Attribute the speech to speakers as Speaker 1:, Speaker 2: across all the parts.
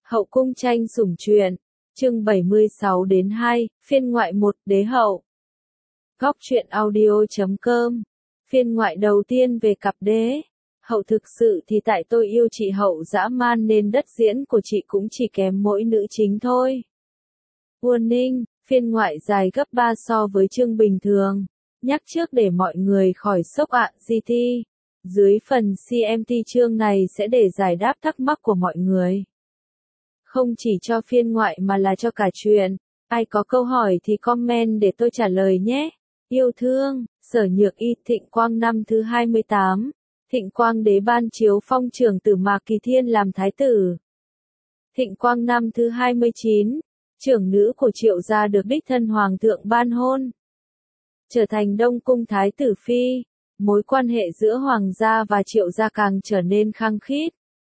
Speaker 1: Hậu cung tranh sủng truyện, chương 76-2, phiên ngoại 1, đế hậu. Góc truyện audio.com. Phiên ngoại đầu tiên về cặp đế hậu. Thực sự thì tại tôi yêu chị Hậu dã man nên đất diễn của chị cũng chỉ kém mỗi nữ chính thôi. Warning, phiên ngoại dài gấp 3 so với chương bình thường. Nhắc trước để mọi người khỏi sốc ạ GT. Dưới phần CMT chương này sẽ để giải đáp thắc mắc của mọi người. Không chỉ cho phiên ngoại mà là cho cả truyện. Ai có câu hỏi thì comment để tôi trả lời nhé. Yêu thương, Sở Nhược Y. Thịnh Quang năm thứ 28. Thịnh Quang đế ban chiếu phong trưởng tử Mạc Kỳ Thiên làm thái tử. Thịnh Quang năm thứ 29. Trưởng nữ của Triệu gia được đích thân hoàng thượng ban hôn, trở thành Đông cung thái tử phi. Mối quan hệ giữa hoàng gia và Triệu gia càng trở nên khăng khít.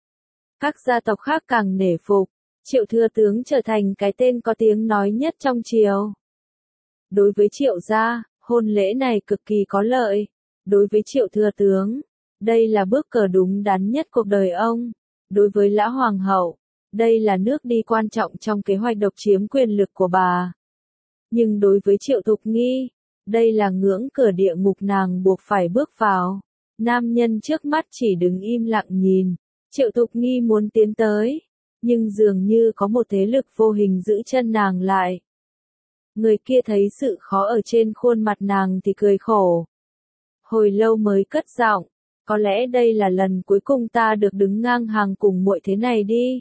Speaker 1: Các gia tộc khác càng nể phục. Triệu thừa tướng trở thành cái tên có tiếng nói nhất trong triều. Đối với Triệu gia, hôn lễ này cực kỳ có lợi. Đối với Triệu thừa tướng, đây là bước cờ đúng đắn nhất cuộc đời ông. Đối với Lã Hoàng hậu, đây là nước đi quan trọng trong kế hoạch độc chiếm quyền lực của bà. Nhưng đối với Triệu Thục Nghi, đây là ngưỡng cửa địa ngục nàng buộc phải bước vào. Nam nhân trước mắt chỉ đứng im lặng nhìn. Triệu Thục Nghi muốn tiến tới, nhưng dường như có một thế lực vô hình giữ chân nàng lại. Người kia thấy sự khó ở trên khuôn mặt nàng thì cười khổ. Hồi lâu mới cất giọng, có lẽ đây là lần cuối cùng ta được đứng ngang hàng cùng muội thế này đi.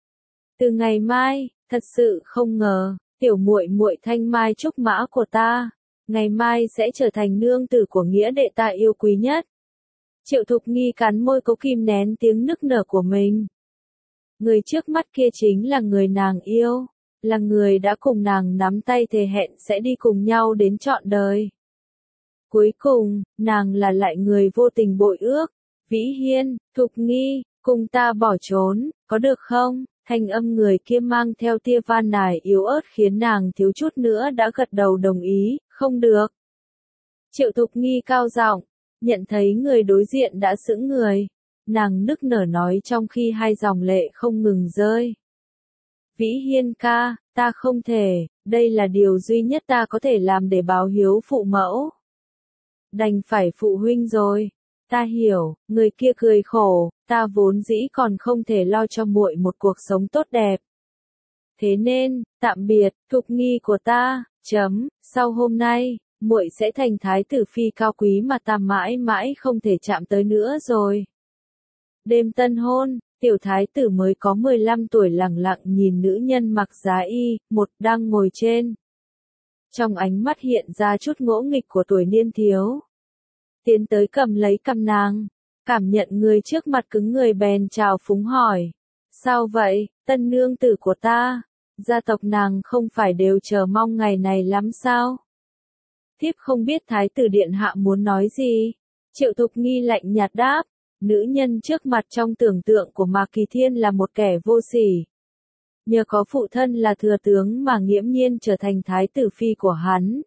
Speaker 1: Từ ngày mai, thật sự không ngờ, tiểu muội muội Thanh Mai trúc mã của ta, ngày mai sẽ trở thành nương tử của nghĩa đệ ta yêu quý nhất. Triệu Thục Nghi cắn môi cố kìm nén tiếng nức nở của mình. Người trước mắt kia chính là người nàng yêu, là người đã cùng nàng nắm tay thề hẹn sẽ đi cùng nhau đến trọn đời. Cuối cùng, nàng là lại người vô tình bội ước. Vĩ Hiên, Thục Nghi, cùng ta bỏ trốn, có được không? Thanh âm người kia mang theo tia van nài yếu ớt khiến nàng thiếu chút nữa đã gật đầu đồng ý, không được. Triệu Thục Nghi cao giọng, nhận thấy người đối diện đã sững người. Nàng nức nở nói trong khi hai dòng lệ không ngừng rơi. Vĩ Hiên ca, ta không thể, đây là điều duy nhất ta có thể làm để báo hiếu phụ mẫu. Đành phải phụ huynh rồi. Ta hiểu, người kia cười khổ, ta vốn dĩ còn không thể lo cho muội một cuộc sống tốt đẹp. Thế nên, tạm biệt, Thục Nghi của ta, sau hôm nay, muội sẽ thành thái tử phi cao quý mà ta mãi mãi không thể chạm tới nữa rồi. Đêm tân hôn, tiểu thái tử mới có 15 tuổi lẳng lặng nhìn nữ nhân mặc giá y, một đang ngồi trên. Trong ánh mắt hiện ra chút ngỗ nghịch của tuổi niên thiếu. Tiến tới cầm lấy cằm nàng, cảm nhận người trước mặt cứng người bèn chào phúng hỏi. Sao vậy, tân nương tử của ta? Gia tộc nàng không phải đều chờ mong ngày này lắm sao? Thiếp không biết thái tử điện hạ muốn nói gì. Triệu Thục Nghi lạnh nhạt đáp. Nữ nhân trước mặt trong tưởng tượng của Mạc Kỳ Thiên là một kẻ vô sỉ. Nhờ có phụ thân là thừa tướng mà nghiễm nhiên trở thành thái tử phi của hắn.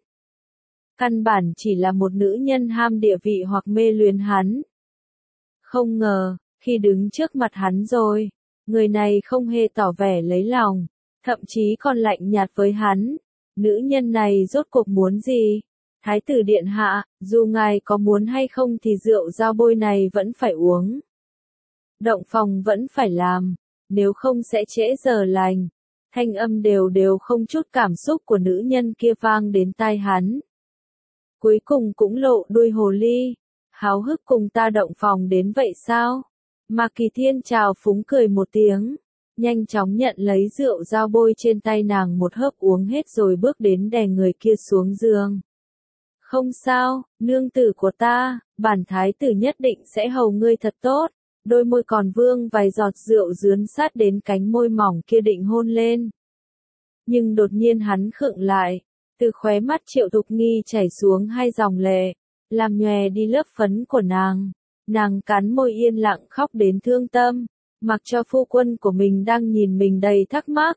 Speaker 1: Căn bản chỉ là một nữ nhân ham địa vị hoặc mê luyến hắn. Không ngờ, khi đứng trước mặt hắn rồi, người này không hề tỏ vẻ lấy lòng, thậm chí còn lạnh nhạt với hắn. Nữ nhân này rốt cuộc muốn gì? Thái tử điện hạ, dù ngài có muốn hay không thì rượu dao bôi này vẫn phải uống. Động phòng vẫn phải làm, nếu không sẽ trễ giờ lành. Thanh âm đều không chút cảm xúc của nữ nhân kia vang đến tai hắn. Cuối cùng cũng lộ đuôi hồ ly. Háo hức cùng ta động phòng đến vậy sao? Mạc Kỳ Thiên chào phúng cười một tiếng. Nhanh chóng nhận lấy rượu dao bôi trên tay nàng một hớp uống hết rồi bước đến đè người kia xuống giường. Không sao, nương tử của ta, bản thái tử nhất định sẽ hầu ngươi thật tốt. Đôi môi còn vương vài giọt rượu dướn sát đến cánh môi mỏng kia định hôn lên. Nhưng đột nhiên hắn khựng lại. Từ khóe mắt Triệu Thục Nghi chảy xuống hai dòng lệ, làm nhòe đi lớp phấn của nàng. Nàng cắn môi yên lặng khóc đến thương tâm, mặc cho phu quân của mình đang nhìn mình đầy thắc mắc.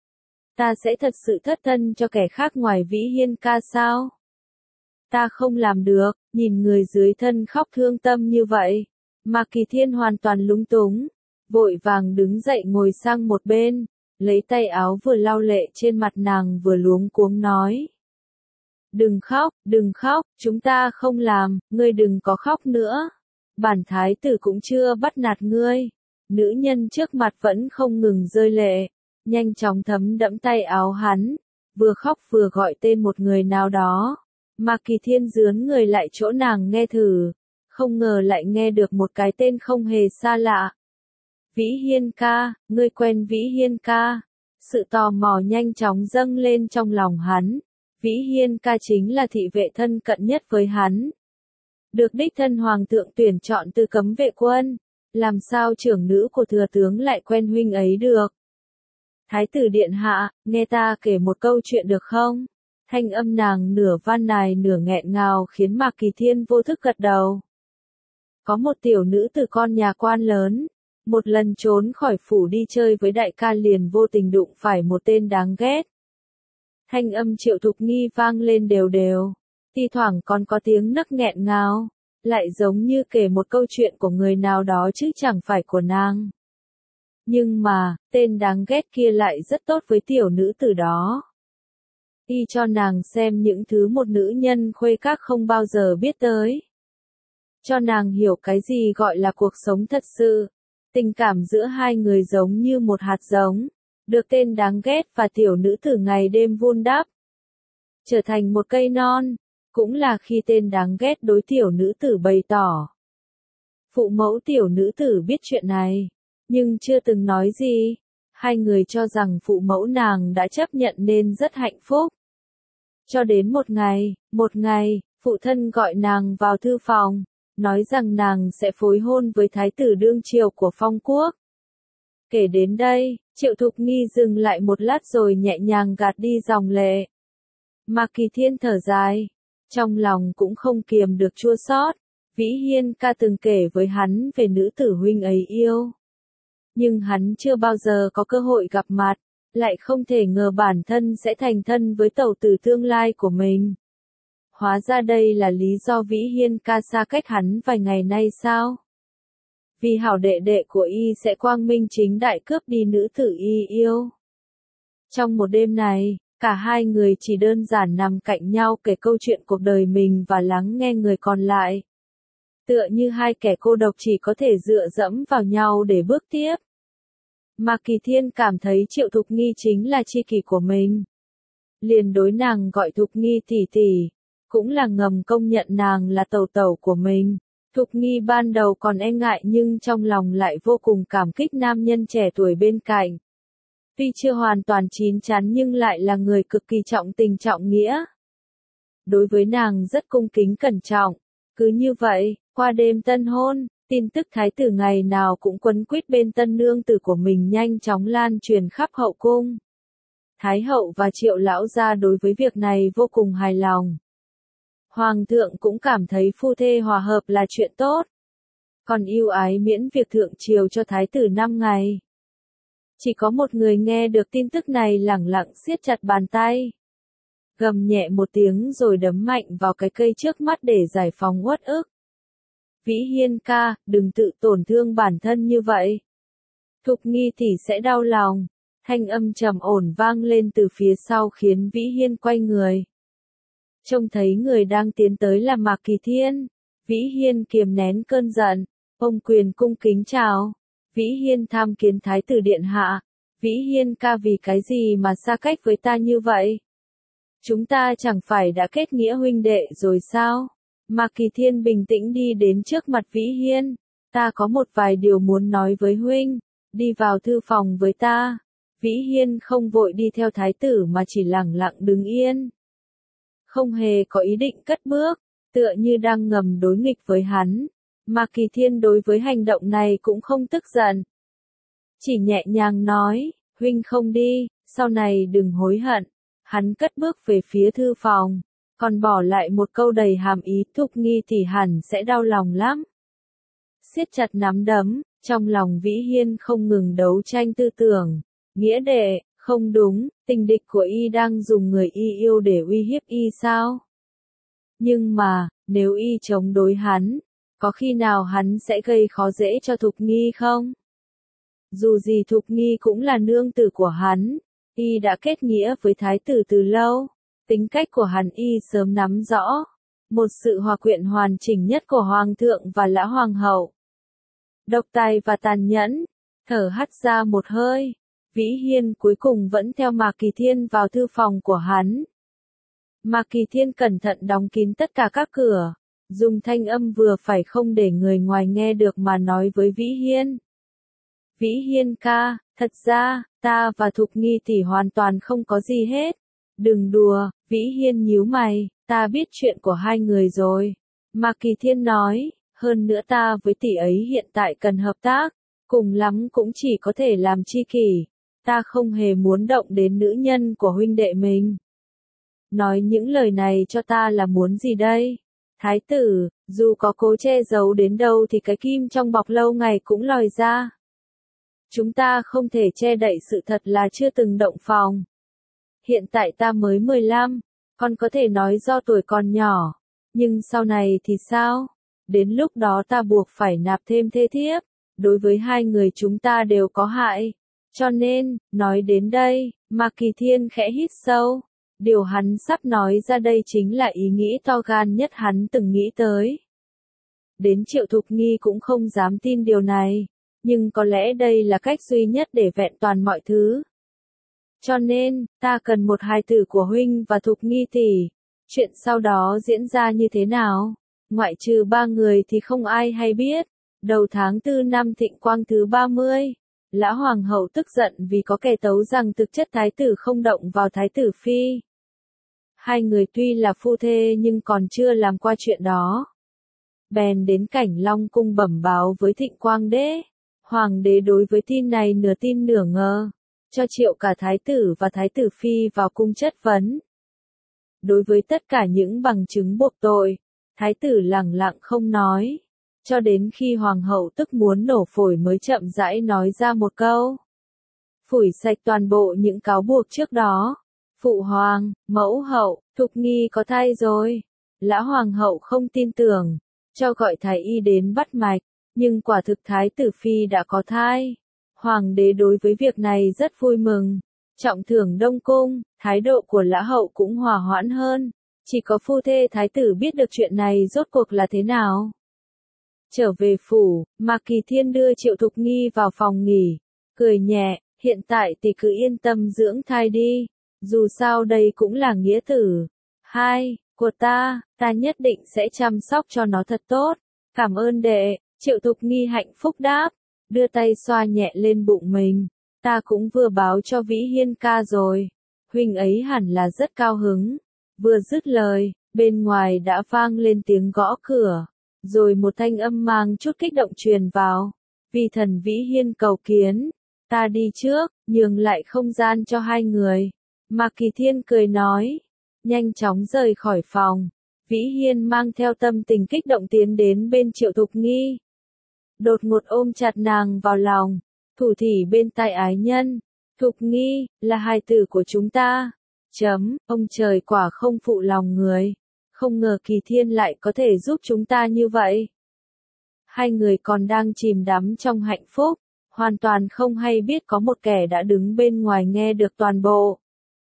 Speaker 1: Ta sẽ thật sự thất thân cho kẻ khác ngoài Vĩ Hiên ca sao? Ta không làm được, nhìn người dưới thân khóc thương tâm như vậy. Mạc Kỳ Thiên hoàn toàn lúng túng, vội vàng đứng dậy ngồi sang một bên. lấy tay áo vừa lau lệ trên mặt nàng vừa luống cuống nói. Đừng khóc, chúng ta không làm, ngươi đừng có khóc nữa. Bản thái tử cũng chưa bắt nạt ngươi. Nữ nhân trước mặt vẫn không ngừng rơi lệ, nhanh chóng thấm đẫm tay áo hắn, vừa khóc vừa gọi tên một người nào đó. Mạc Kỳ Thiên dướn người lại chỗ nàng nghe thử, không ngờ lại nghe được một cái tên không hề xa lạ. Vĩ Hiên ca, ngươi quen Vĩ Hiên ca. Sự tò mò nhanh chóng dâng lên trong lòng hắn. Vĩ Hiên ca chính là thị vệ thân cận nhất với hắn. Được đích thân hoàng thượng tuyển chọn từ cấm vệ quân. Làm sao trưởng nữ của thừa tướng lại quen huynh ấy được? Thái tử điện hạ, nghe ta kể một câu chuyện được không? Thanh âm nàng nửa van nài nửa nghẹn ngào khiến Mạc Kỳ Thiên vô thức gật đầu. Có một tiểu nữ từ con nhà quan lớn, một lần trốn khỏi phủ đi chơi với đại ca liền vô tình đụng phải một tên đáng ghét. Thanh âm Triệu Thục Nghi vang lên đều đều, thi thoảng còn có tiếng nấc nghẹn ngào, lại giống như kể một câu chuyện của người nào đó chứ chẳng phải của nàng. Nhưng mà, tên đáng ghét kia lại rất tốt với tiểu nữ tử đó. Y cho nàng xem những thứ một nữ nhân khuê các không bao giờ biết tới. Cho nàng hiểu cái gì gọi là cuộc sống thật sự. Tình cảm giữa hai người giống như một hạt giống, được tên đáng ghét và tiểu nữ tử ngày đêm vun đắp, trở thành một cây non, cũng là khi tên đáng ghét đối tiểu nữ tử bày tỏ. Phụ mẫu tiểu nữ tử biết chuyện này, nhưng chưa từng nói gì, hai người cho rằng phụ mẫu nàng đã chấp nhận nên rất hạnh phúc. Cho đến một ngày, phụ thân gọi nàng vào thư phòng, nói rằng nàng sẽ phối hôn với thái tử đương triều của Phong quốc. Kể đến đây, Triệu Thục Nghi dừng lại một lát rồi nhẹ nhàng gạt đi dòng lệ. Mạc Kỳ Thiên thở dài, trong lòng cũng không kiềm được chua xót. Vĩ Hiên ca từng kể với hắn về nữ tử huynh ấy yêu. Nhưng hắn chưa bao giờ có cơ hội gặp mặt, lại không thể ngờ bản thân sẽ thành thân với tẩu tử tương lai của mình. Hóa ra đây là lý do Vĩ Hiên ca xa cách hắn vài ngày nay sao? Vì hảo đệ đệ của y sẽ quang minh chính đại cướp đi nữ tử y yêu. Trong một đêm này, cả hai người chỉ đơn giản nằm cạnh nhau kể câu chuyện cuộc đời mình và lắng nghe người còn lại. Tựa như hai kẻ cô độc chỉ có thể dựa dẫm vào nhau để bước tiếp. Mạc Kỳ Thiên cảm thấy Triệu Thục Nghi chính là tri kỷ của mình. Liền đối nàng gọi Thục Nghi tỷ tỷ, cũng là ngầm công nhận nàng là tẩu tẩu của mình. Thục Nghi ban đầu còn e ngại nhưng trong lòng lại vô cùng cảm kích nam nhân trẻ tuổi bên cạnh. Tuy chưa hoàn toàn chín chắn nhưng lại là người cực kỳ trọng tình trọng nghĩa. Đối với nàng rất cung kính cẩn trọng. Cứ như vậy, qua đêm tân hôn, tin tức thái tử ngày nào cũng quấn quýt bên tân nương tử của mình nhanh chóng lan truyền khắp hậu cung. Thái hậu và Triệu lão gia đối với việc này vô cùng hài lòng. Hoàng thượng cũng cảm thấy phu thê hòa hợp là chuyện tốt. Còn ưu ái miễn việc thượng triều cho thái tử 5 ngày. Chỉ có một người nghe được tin tức này lẳng lặng siết chặt bàn tay. Gầm nhẹ một tiếng rồi đấm mạnh vào cái cây trước mắt để giải phóng uất ức. Vĩ Hiên ca, đừng tự tổn thương bản thân như vậy. Thục Nghi tỷ sẽ đau lòng. Thanh âm trầm ổn vang lên từ phía sau khiến Vĩ Hiên quay người. Trông thấy người đang tiến tới là Mạc Kỳ Thiên. Vĩ Hiên kiềm nén cơn giận, ôm quyền cung kính chào. Vĩ Hiên tham kiến thái tử điện hạ. Vĩ Hiên ca vì cái gì mà xa cách với ta như vậy? Chúng ta chẳng phải đã kết nghĩa huynh đệ rồi sao? Mạc Kỳ Thiên bình tĩnh đi đến trước mặt Vĩ Hiên. Ta có một vài điều muốn nói với huynh. Đi vào thư phòng với ta. Vĩ Hiên không vội đi theo thái tử mà chỉ lẳng lặng đứng yên. Không hề có ý định cất bước, tựa như đang ngầm đối nghịch với hắn. Mạc Kỳ Thiên đối với hành động này cũng không tức giận. Chỉ nhẹ nhàng nói, huynh không đi, sau này đừng hối hận. Hắn cất bước về phía thư phòng, còn bỏ lại một câu đầy hàm ý Thục Nghi thì hẳn sẽ đau lòng lắm. Siết chặt nắm đấm, trong lòng Vĩ Hiên không ngừng đấu tranh tư tưởng. Nghĩa đệ, không đúng, tình địch của y đang dùng người y yêu để uy hiếp y sao? Nhưng mà, nếu y chống đối hắn, có khi nào hắn sẽ gây khó dễ cho Thục Nghi không? Dù gì Thục Nghi cũng là nương tử của hắn, y đã kết nghĩa với thái tử từ lâu, tính cách của hắn y sớm nắm rõ, một sự hòa quyện hoàn chỉnh nhất của hoàng thượng và lã hoàng hậu. Độc tài và tàn nhẫn, thở hắt ra một hơi, Vĩ Hiên cuối cùng vẫn theo Mạc Kỳ Thiên vào thư phòng của hắn. Mạc Kỳ Thiên cẩn thận đóng kín tất cả các cửa, dùng thanh âm vừa phải không để người ngoài nghe được mà nói với Vĩ Hiên. Vĩ Hiên ca, thật ra, ta và Thục Nghi tỷ hoàn toàn không có gì hết. Đừng đùa, Vĩ Hiên nhíu mày, ta biết chuyện của hai người rồi. Mạc Kỳ Thiên nói, hơn nữa ta với tỷ ấy hiện tại cần hợp tác, cùng lắm cũng chỉ có thể làm tri kỷ. Ta không hề muốn động đến nữ nhân của huynh đệ mình. Nói những lời này cho ta là muốn gì đây? Thái tử, dù có cố che giấu đến đâu thì cái kim trong bọc lâu ngày cũng lòi ra. Chúng ta không thể che đậy sự thật là chưa từng động phòng. Hiện tại ta mới 15, con có thể nói do tuổi còn nhỏ, nhưng sau này thì sao? Đến lúc đó ta buộc phải nạp thêm thê thiếp, đối với hai người chúng ta đều có hại. Cho nên, nói đến đây, Mạc Kỳ Thiên khẽ hít sâu. Điều hắn sắp nói ra đây chính là ý nghĩ to gan nhất hắn từng nghĩ tới. Đến Triệu Thục Nghi cũng không dám tin điều này, nhưng có lẽ đây là cách duy nhất để vẹn toàn mọi thứ. Cho nên, ta cần một hài tử của huynh và Thục Nghi tỷ. Chuyện sau đó diễn ra như thế nào? Ngoại trừ ba người thì không ai hay biết. Đầu tháng 4 năm Thịnh Quang thứ 30, Lã Hoàng hậu tức giận vì có kẻ tấu rằng thực chất thái tử không động vào thái tử phi. Hai người tuy là phu thê nhưng còn chưa làm qua chuyện đó. Bèn đến Cảnh Long cung bẩm báo với Thịnh Quang đế. Hoàng đế đối với tin này nửa tin nửa ngờ, cho triệu cả thái tử và thái tử phi vào cung chất vấn. Đối với tất cả những bằng chứng buộc tội, thái tử lẳng lặng không nói, cho đến khi hoàng hậu tức muốn nổ phổi mới chậm rãi nói ra một câu. Phủi sạch toàn bộ những cáo buộc trước đó. Phụ hoàng, mẫu hậu, Thục Nghi có thai rồi. Lã hoàng hậu không tin tưởng, cho gọi thái y đến bắt mạch, nhưng quả thực thái tử phi đã có thai. Hoàng đế đối với việc này rất vui mừng, trọng thưởng Đông cung, thái độ của Lã hậu cũng hòa hoãn hơn. Chỉ có phu thê thái tử biết được chuyện này rốt cuộc là thế nào. Trở về phủ, Mạc Kỳ Thiên đưa Triệu Thục Nghi vào phòng nghỉ, cười nhẹ, hiện tại thì cứ yên tâm dưỡng thai đi, dù sao đây cũng là nghĩa tử. Hai, của ta nhất định sẽ chăm sóc cho nó thật tốt. Cảm ơn đệ, Triệu Thục Nghi hạnh phúc đáp, đưa tay xoa nhẹ lên bụng mình. Ta cũng vừa báo cho Vĩ Hiên ca rồi, huynh ấy hẳn là rất cao hứng. Vừa dứt lời, bên ngoài đã vang lên tiếng gõ cửa, rồi một thanh âm mang chút kích động truyền vào. Vì thần Vĩ Hiên cầu kiến, ta đi trước, nhường lại không gian cho hai người. Mạc Kỳ Thiên cười nói, nhanh chóng rời khỏi phòng. Vĩ Hiên mang theo tâm tình kích động tiến đến bên Triệu Thục Nghi. Đột ngột ôm chặt nàng vào lòng, thủ thỉ bên tai ái nhân. Thục Nghi, là hài tử của chúng ta. Ông trời quả không phụ lòng người. Không ngờ Kỳ Thiên lại có thể giúp chúng ta như vậy. Hai người còn đang chìm đắm trong hạnh phúc, hoàn toàn không hay biết có một kẻ đã đứng bên ngoài nghe được toàn bộ.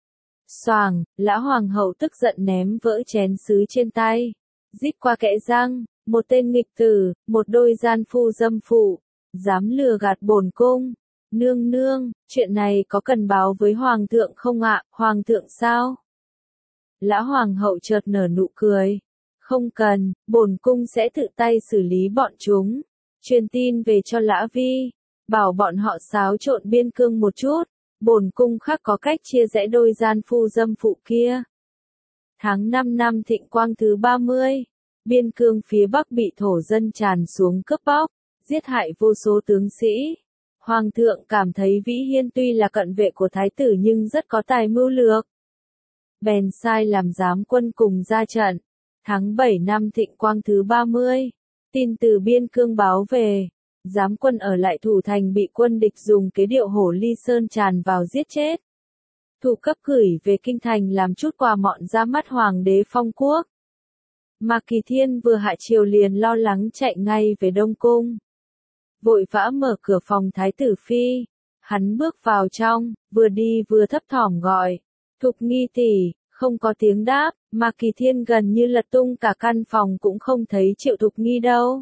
Speaker 1: Xoàng, Lã hoàng hậu tức giận ném vỡ chén sứ trên tay, rít qua kẽ răng, một tên nghịch tử, một đôi gian phu dâm phụ, dám lừa gạt bổn cung. Nương nương, chuyện này có cần báo với hoàng thượng không ạ? Hoàng thượng sao? Lã hoàng hậu chợt nở nụ cười. Không cần, bổn cung sẽ tự tay xử lý bọn chúng. Truyền tin về cho Lã Vi, bảo bọn họ xáo trộn biên cương một chút. Bổn cung khắc có cách chia rẽ đôi gian phu dâm phụ kia. Tháng 5 năm Thịnh Quang thứ 30, biên cương phía Bắc bị thổ dân tràn xuống cướp bóc, giết hại vô số tướng sĩ. Hoàng thượng cảm thấy Vĩ Hiên tuy là cận vệ của thái tử nhưng rất có tài mưu lược. Bèn sai làm giám quân cùng ra trận. Tháng 7 năm Thịnh Quang thứ 30, tin từ biên cương báo về. Giám quân ở lại thủ thành bị quân địch dùng kế điệu hổ ly sơn tràn vào giết chết. Thủ cấp gửi về kinh thành làm chút quà mọn ra mắt hoàng đế phong quốc. Mạc Kỳ Thiên vừa hạ triều liền lo lắng chạy ngay về Đông Cung. vội vã mở cửa phòng Thái tử Phi. Hắn bước vào trong, vừa đi vừa thấp thỏm gọi, Thục Nghi tỷ, không có tiếng đáp, mà Kỳ Thiên gần như lật tung cả căn phòng cũng không thấy Triệu Thục Nghi đâu.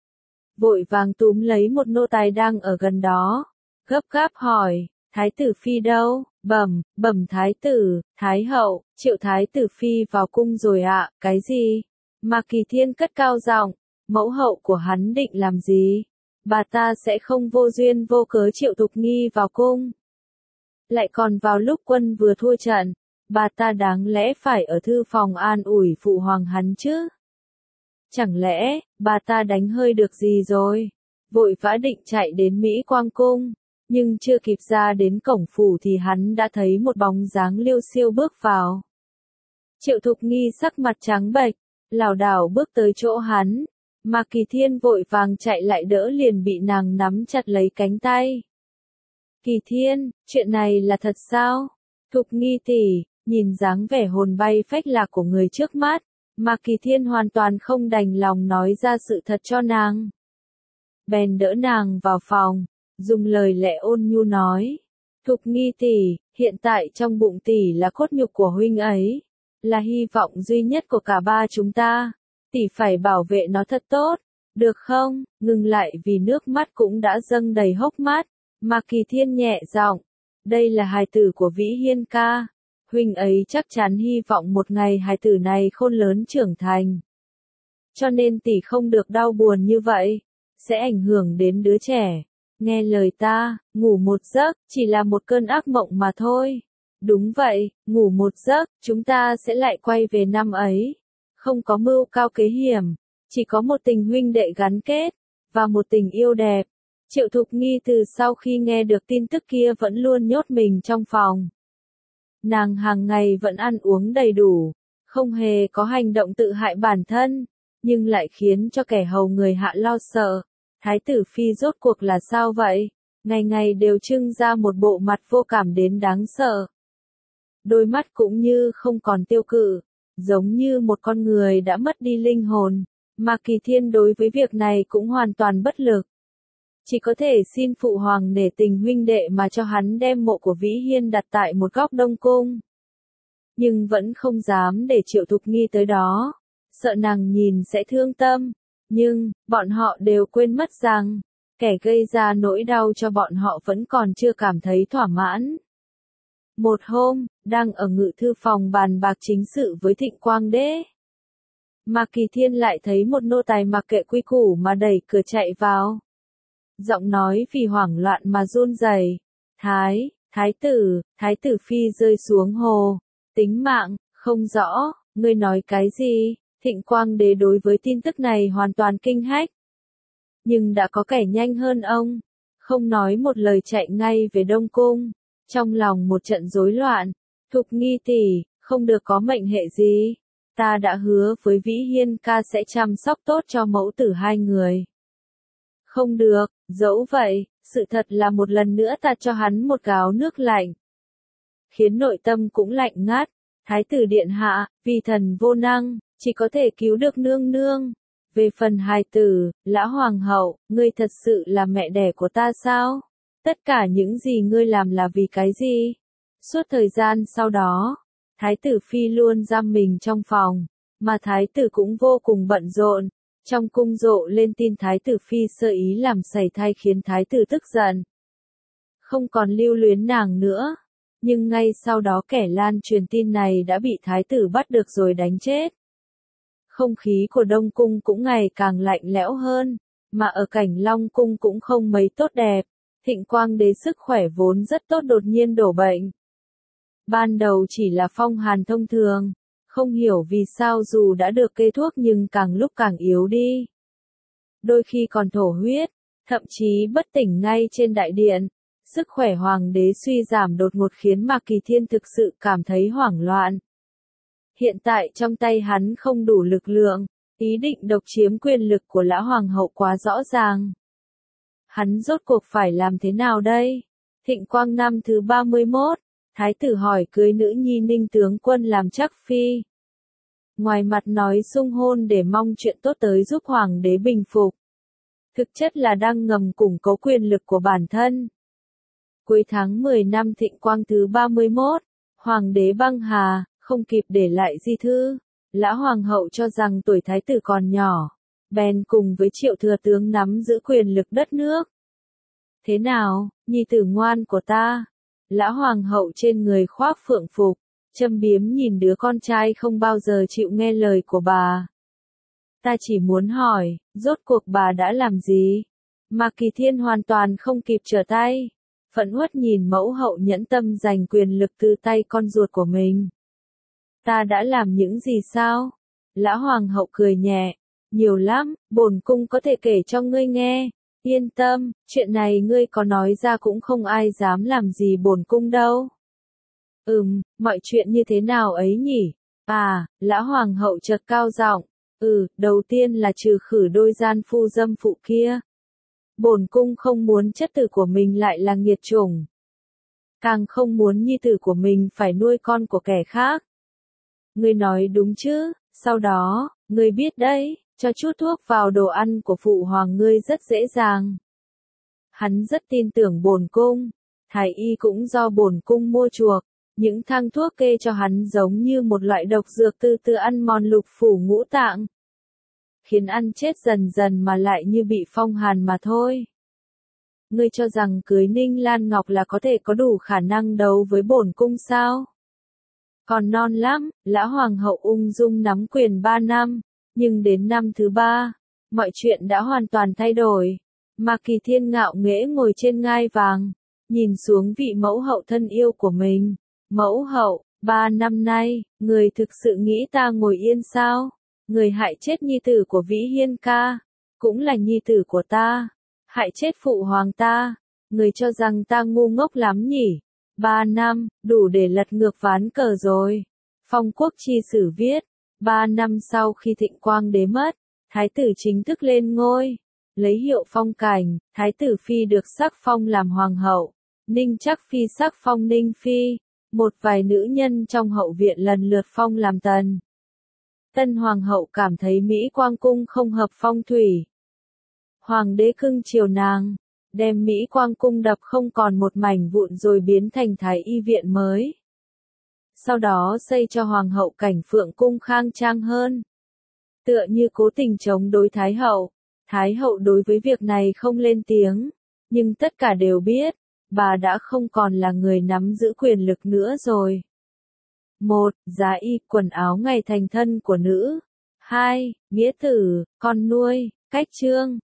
Speaker 1: Vội vàng túm lấy một nô tài đang ở gần đó, gấp gáp hỏi, Thái tử Phi đâu? Bẩm Thái tử, Thái hậu, Triệu Thái tử Phi vào cung rồi ạ. Cái gì? Mà Kỳ Thiên cất cao giọng, mẫu hậu của hắn định làm gì? Bà ta sẽ không vô duyên vô cớ Triệu Thục Nghi vào cung. Lại còn vào lúc quân vừa thua trận, bà ta đáng lẽ phải ở thư phòng an ủi phụ hoàng hắn chứ. Chẳng lẽ, bà ta đánh hơi được gì rồi? Vội vã định chạy đến Mỹ Quang Cung, nhưng chưa kịp ra đến cổng phủ thì hắn đã thấy một bóng dáng liêu xiêu bước vào. Triệu Thục Nghi sắc mặt trắng bệch, lảo đảo bước tới chỗ hắn, mà Kỳ Thiên vội vàng chạy lại đỡ liền bị nàng nắm chặt lấy cánh tay. Kỳ Thiên, chuyện này là thật sao? Thục Nghi tỷ, nhìn dáng vẻ hồn bay phách lạc của người trước mắt, mà Kỳ Thiên hoàn toàn không đành lòng nói ra sự thật cho nàng. Bèn đỡ nàng vào phòng, dùng lời lẽ ôn nhu nói, Thục Nghi tỷ, hiện tại trong bụng tỷ là cốt nhục của huynh ấy, là hy vọng duy nhất của cả ba chúng ta, tỷ phải bảo vệ nó thật tốt, được không? Ngừng lại vì nước mắt cũng đã dâng đầy hốc mắt, mà Kỳ Thiên nhẹ giọng, đây là hài tử của Vĩ Hiên ca, huynh ấy chắc chắn hy vọng một ngày hài tử này khôn lớn trưởng thành. Cho nên tỷ không được đau buồn như vậy, sẽ ảnh hưởng đến đứa trẻ. Nghe lời ta, ngủ một giấc, chỉ là một cơn ác mộng mà thôi. Đúng vậy, ngủ một giấc, chúng ta sẽ lại quay về năm ấy. Không có mưu cao kế hiểm, chỉ có một tình huynh đệ gắn kết, và một tình yêu đẹp. Triệu Thục Nghi từ sau khi nghe được tin tức kia vẫn luôn nhốt mình trong phòng. Nàng hàng ngày vẫn ăn uống đầy đủ, không hề có hành động tự hại bản thân, nhưng lại khiến cho kẻ hầu người hạ lo sợ. Thái tử Phi rốt cuộc là sao vậy? Ngày ngày đều trưng ra một bộ mặt vô cảm đến đáng sợ. Đôi mắt cũng như không còn tiêu cự, giống như một con người đã mất đi linh hồn, mà Kỳ Thiên đối với việc này cũng hoàn toàn bất lực. Chỉ có thể xin phụ hoàng nể tình huynh đệ mà cho hắn đem mộ của Vĩ Hiên đặt tại một góc Đông Cung. Nhưng vẫn không dám để Triệu Thục Nghi tới đó, sợ nàng nhìn sẽ thương tâm. Nhưng, bọn họ đều quên mất rằng, kẻ gây ra nỗi đau cho bọn họ vẫn còn chưa cảm thấy thỏa mãn. Một hôm, đang ở ngự thư phòng bàn bạc chính sự với Thịnh Quang Đế, mà Kỳ Thiên lại thấy một nô tài mặc kệ quy củ mà đẩy cửa chạy vào. Giọng nói vì hoảng loạn mà run rẩy. Thái tử Phi rơi xuống hồ. Tính mạng, không rõ, ngươi nói cái gì? Thịnh Quang Đế đối với tin tức này hoàn toàn kinh hách. Nhưng đã có kẻ nhanh hơn ông, không nói một lời chạy ngay về Đông Cung, trong lòng một trận rối loạn. Thục Nghi tỷ, không được có mệnh hệ gì, ta đã hứa với Vĩ Hiên ca sẽ chăm sóc tốt cho mẫu tử hai người. Không được, dẫu vậy, sự thật là một lần nữa ta cho hắn một gáo nước lạnh, khiến nội tâm cũng lạnh ngắt. Thái tử điện hạ, vì thần vô năng, chỉ có thể cứu được nương nương. Về phần hài tử, lã hoàng hậu, ngươi thật sự là mẹ đẻ của ta sao? Tất cả những gì ngươi làm là vì cái gì? Suốt thời gian sau đó, Thái tử Phi luôn giam mình trong phòng, mà Thái tử cũng vô cùng bận rộn. Trong cung rộ lên tin Thái tử Phi sơ ý làm sẩy thai khiến Thái tử tức giận, không còn lưu luyến nàng nữa. Nhưng ngay sau đó kẻ lan truyền tin này đã bị Thái tử bắt được rồi đánh chết. Không khí của Đông Cung cũng ngày càng lạnh lẽo hơn, mà ở Cảnh Long Cung cũng không mấy tốt đẹp. Thịnh Quang Đế sức khỏe vốn rất tốt đột nhiên đổ bệnh. Ban đầu chỉ là phong hàn thông thường, không hiểu vì sao dù đã được kê thuốc nhưng càng lúc càng yếu đi. Đôi khi còn thổ huyết, thậm chí bất tỉnh ngay trên đại điện. Sức khỏe hoàng đế suy giảm đột ngột khiến Mạc Kỳ Thiên thực sự cảm thấy hoảng loạn. Hiện tại trong tay hắn không đủ lực lượng, ý định độc chiếm quyền lực của lã hoàng hậu quá rõ ràng. Hắn rốt cuộc phải làm thế nào đây? Thịnh Quang năm thứ 31, Thái tử hỏi cưới nữ nhi Ninh tướng quân làm chắc phi. Ngoài mặt nói xung hôn để mong chuyện tốt tới giúp hoàng đế bình phục. thực chất là đang ngầm củng cố quyền lực của bản thân. Cuối tháng 10 năm Thịnh Quang thứ 31, Hoàng đế băng hà, không kịp để lại di thư. Lã Hoàng hậu cho rằng tuổi thái tử còn nhỏ, bèn cùng với Triệu thừa tướng nắm giữ quyền lực đất nước. Thế nào, nhi tử ngoan của ta? Lã Hoàng hậu trên người khoác phượng phục, châm biếm nhìn đứa con trai không bao giờ chịu nghe lời của bà. Ta chỉ muốn hỏi, rốt cuộc bà đã làm gì? Mà Kỳ Thiên hoàn toàn không kịp trở tay. Phẫn uất nhìn mẫu hậu nhẫn tâm giành quyền lực từ tay con ruột của mình. Ta đã làm những gì sao? Lã Hoàng hậu cười nhẹ. Nhiều lắm, bổn cung có thể kể cho ngươi nghe. Yên tâm, chuyện này ngươi có nói ra cũng không ai dám làm gì bổn cung đâu. Mọi chuyện như thế nào ấy nhỉ? À, Lã Hoàng hậu chợt cao giọng. Đầu tiên là trừ khử đôi gian phu dâm phụ kia. Bổn cung không muốn chất tử của mình lại là nghiệt chủng. Càng không muốn nhi tử của mình phải nuôi con của kẻ khác. Ngươi nói đúng chứ, sau đó, ngươi biết đấy, cho chút thuốc vào đồ ăn của phụ hoàng ngươi rất dễ dàng. Hắn rất tin tưởng bổn cung, thái y cũng do bổn cung mua chuộc, những thang thuốc kê cho hắn giống như một loại độc dược từ từ ăn mòn lục phủ ngũ tạng. Khiến ăn chết dần dần mà lại như bị phong hàn mà thôi. Ngươi cho rằng cưới Ninh Lan Ngọc là có thể có đủ khả năng đấu với bổn cung sao? Còn non lắm, Lã Hoàng hậu ung dung nắm quyền 3 năm, nhưng đến năm thứ 3, mọi chuyện đã hoàn toàn thay đổi. Mà Kỳ Thiên ngạo nghễ ngồi trên ngai vàng, nhìn xuống vị mẫu hậu thân yêu của mình. Mẫu hậu, 3 năm nay, người thực sự nghĩ ta ngồi yên sao? Người hại chết nhi tử của Vĩ Hiên ca, cũng là nhi tử của ta, hại chết phụ hoàng ta, người cho rằng ta ngu ngốc lắm nhỉ? 3 năm, đủ để lật ngược ván cờ rồi. Phong Quốc Chi Sử viết, 3 năm sau khi Thịnh Quang đế mất, thái tử chính thức lên ngôi, lấy hiệu phong cảnh, thái tử phi được sắc phong làm hoàng hậu, Ninh Trắc phi sắc phong Ninh phi, một vài nữ nhân trong hậu viện lần lượt phong làm tần. Tân hoàng hậu cảm thấy Mỹ Quang cung không hợp phong thủy. Hoàng đế cưng chiều nàng, đem Mỹ Quang cung đập không còn một mảnh vụn rồi biến thành thái y viện mới. Sau đó xây cho hoàng hậu Cảnh Phượng cung khang trang hơn. Tựa như cố tình chống đối thái hậu. Thái hậu đối với việc này không lên tiếng, nhưng tất cả đều biết, bà đã không còn là người nắm giữ quyền lực nữa rồi. 1. Giá y, quần áo ngày thành thân của nữ. 2. Nghĩa tử, con nuôi, cách chương.